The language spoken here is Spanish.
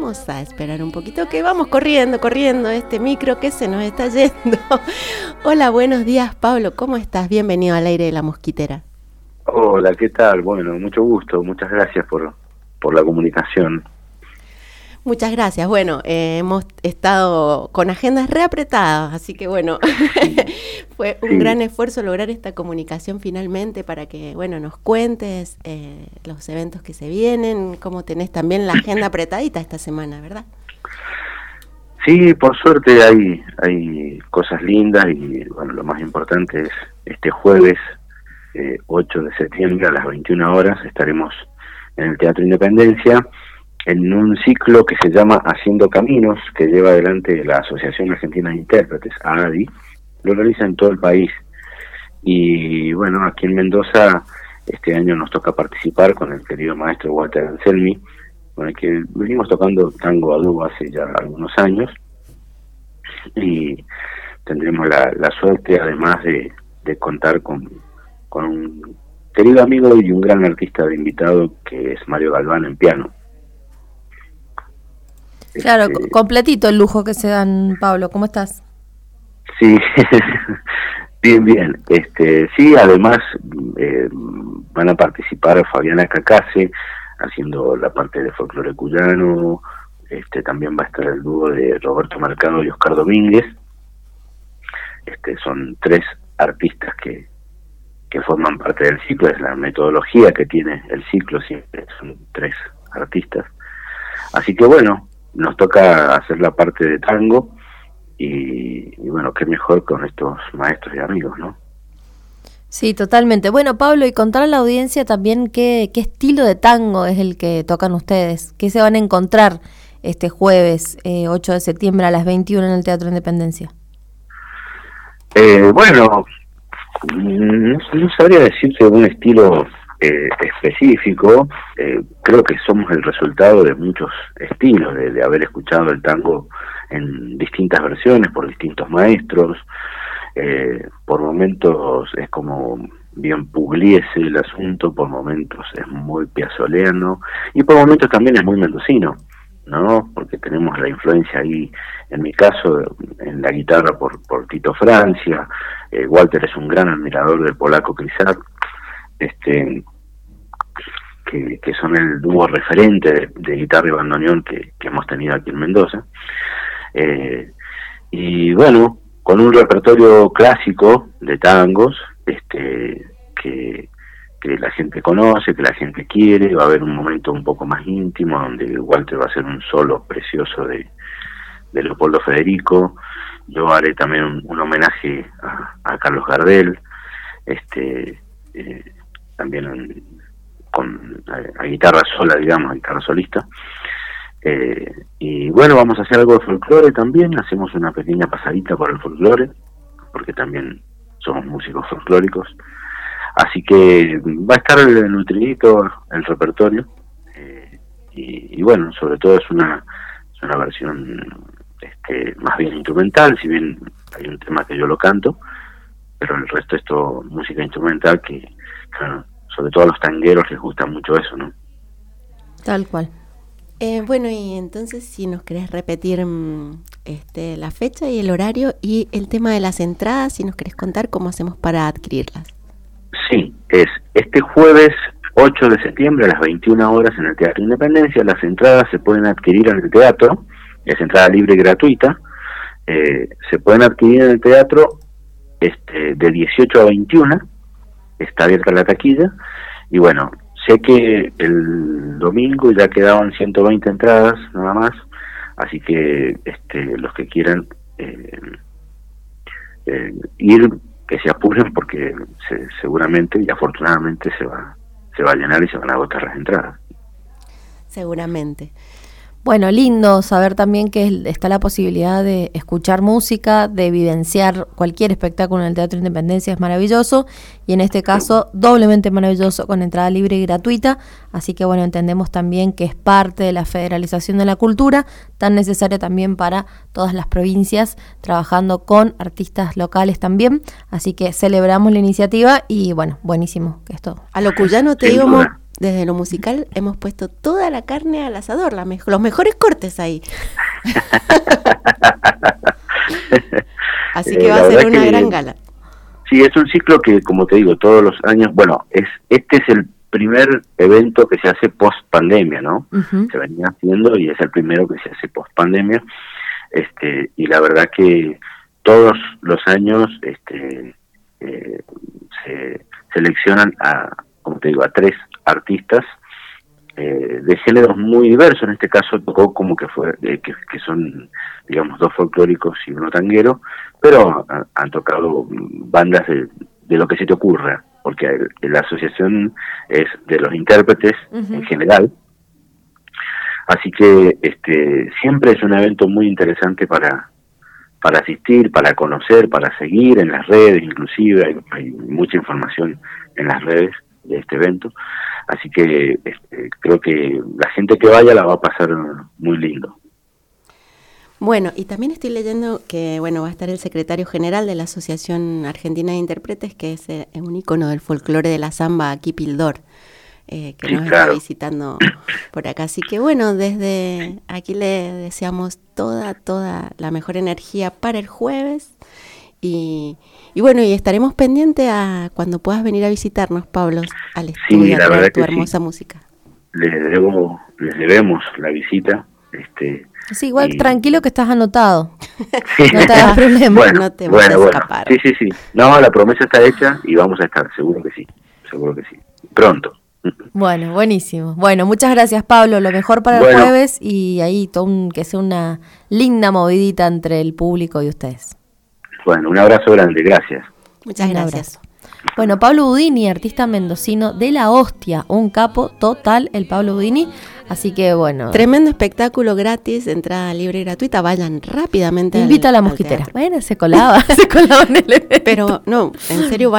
vamos a esperar un poquito que vamos corriendo este micro que se nos está yendo. Hola, buenos días, Pablo, ¿cómo estás? Bienvenido al aire de La Mosquitera. Hola, ¿qué tal? Bueno, mucho gusto, muchas gracias por la comunicación. Muchas gracias. Bueno, hemos estado con agendas reapretadas, así que bueno, fue un gran esfuerzo lograr esta comunicación finalmente para que, bueno, nos cuentes los eventos que se vienen, cómo tenés también la agenda apretadita esta semana, ¿verdad? Sí, por suerte hay cosas lindas y, bueno, lo más importante es este jueves 8 de septiembre a las 21 horas estaremos en el Teatro Independencia en un ciclo que se llama Haciendo Caminos, que lleva adelante la Asociación Argentina de Intérpretes, AADI, lo realiza en todo el país. Y bueno, aquí en Mendoza este año nos toca participar con el querido maestro Walter Anselmi, con el que venimos tocando tango a dúo hace ya algunos años, y tendremos la suerte además de contar con un querido amigo y un gran artista de invitado que es Mario Galván en piano. Claro, completito el lujo que se dan, Pablo. ¿Cómo estás? Sí, bien. Sí, además van a participar Fabiana Cacase haciendo la parte de folclore cuyano. También va a estar el dúo de Roberto Mercado y Oscar Domínguez. Son tres artistas que forman parte del ciclo. Es la metodología que tiene el ciclo, siempre son tres artistas. Así que bueno, nos toca hacer la parte de tango y bueno, qué mejor con estos maestros y amigos, ¿no? Sí, totalmente. Bueno, Pablo, y contar a la audiencia también qué estilo de tango es el que tocan ustedes, qué se van a encontrar este jueves 8 de septiembre a las 21 en el Teatro Independencia. Bueno, no sabría decirte un estilo específico. Creo que somos el resultado de muchos estilos, de haber escuchado el tango en distintas versiones por distintos maestros. Por momentos es como bien pugliese el asunto, por momentos es muy piazzoleano y por momentos también es muy mendocino, ¿no? Porque tenemos la influencia ahí, en mi caso, en la guitarra por Tito Francia. Walter es un gran admirador del polaco Kryzak, que son el dúo referente de guitarra y bandoneón que hemos tenido aquí en Mendoza. Y bueno, con un repertorio clásico de tangos que la gente conoce, que la gente quiere. Va a haber un momento un poco más íntimo donde Walter va a hacer un solo precioso de Leopoldo Federico. Yo haré también un homenaje a Carlos Gardel, también a guitarra sola, digamos, a guitarra solista. Y bueno, vamos a hacer algo de folclore también. Hacemos una pequeña pasadita por el folclore, porque también somos músicos folclóricos. Así que va a estar nutridito el repertorio. Y bueno, sobre todo es una versión más bien instrumental, si bien hay un tema que yo lo canto, pero el resto es todo música instrumental que sobre todo a los tangueros les gusta mucho eso, ¿no? Tal cual. Bueno, y entonces si nos querés repetir la fecha y el horario y el tema de las entradas, si nos querés contar cómo hacemos para adquirirlas. Sí, es este jueves 8 de septiembre a las 21 horas en el Teatro Independencia. Las entradas se pueden adquirir en el teatro, es entrada libre y gratuita. Se pueden adquirir en el teatro de 18 a 21, está abierta la taquilla. Y bueno, sé que el domingo ya quedaban 120 entradas nada más, así que los que quieran ir, que se apuren, porque seguramente y afortunadamente se va a llenar y se van a agotar las entradas. Seguramente. Bueno, lindo saber también que está la posibilidad de escuchar música, de evidenciar cualquier espectáculo en el Teatro Independencia, es maravilloso, y en este caso doblemente maravilloso con entrada libre y gratuita, así que bueno, entendemos también que es parte de la federalización de la cultura, tan necesaria también para todas las provincias, trabajando con artistas locales también, así que celebramos la iniciativa y bueno, buenísimo que esto. A lo cuyano te digo, desde lo musical hemos puesto toda la carne al asador, los mejores cortes ahí. Así que va a ser una gran gala. Sí, es un ciclo que, como te digo, todos los años, bueno, este es el primer evento que se hace post pandemia, ¿no? Uh-huh. Se venía haciendo y es el primero que se hace post pandemia, y la verdad que todos los años se seleccionan como te digo, a 3 artistas de géneros muy diversos. En este caso tocó como que son, digamos, 2 folclóricos y 1 tanguero, pero han tocado bandas de lo que se te ocurra, porque la asociación es de los intérpretes uh-huh. en general. Así que siempre es un evento muy interesante para asistir, para conocer, para seguir en las redes, inclusive hay mucha información en las redes de este evento, así que creo que la gente que vaya la va a pasar muy lindo. Bueno, y también estoy leyendo que va a estar el secretario general de la Asociación Argentina de Intérpretes, que es un ícono del folclore de la samba, aquí Pildor, que sí, nos está visitando por acá. Así que desde aquí le deseamos toda la mejor energía para el jueves. Y estaremos pendientes a cuando puedas venir a visitarnos, Pablo, al estudio, a traer tu hermosa música. Les debemos la visita. Sí, igual tranquilo que estás anotado. Sí. No te hagas problema, no te vas a escapar. Sí. No, la promesa está hecha y vamos a estar, seguro que sí. Pronto. Bueno, buenísimo. Bueno, muchas gracias, Pablo. Lo mejor para el jueves y ahí que sea una linda movidita entre el público y ustedes. Bueno, un abrazo grande, gracias. Muchas gracias. Bueno, Pablo Budini, artista mendocino de La Hostia, un capo total el Pablo Budini, así que tremendo espectáculo gratis, entrada libre y gratuita, vayan rápidamente. Invita a la mosquitera. Se colaba en el evento. Pero no, en serio,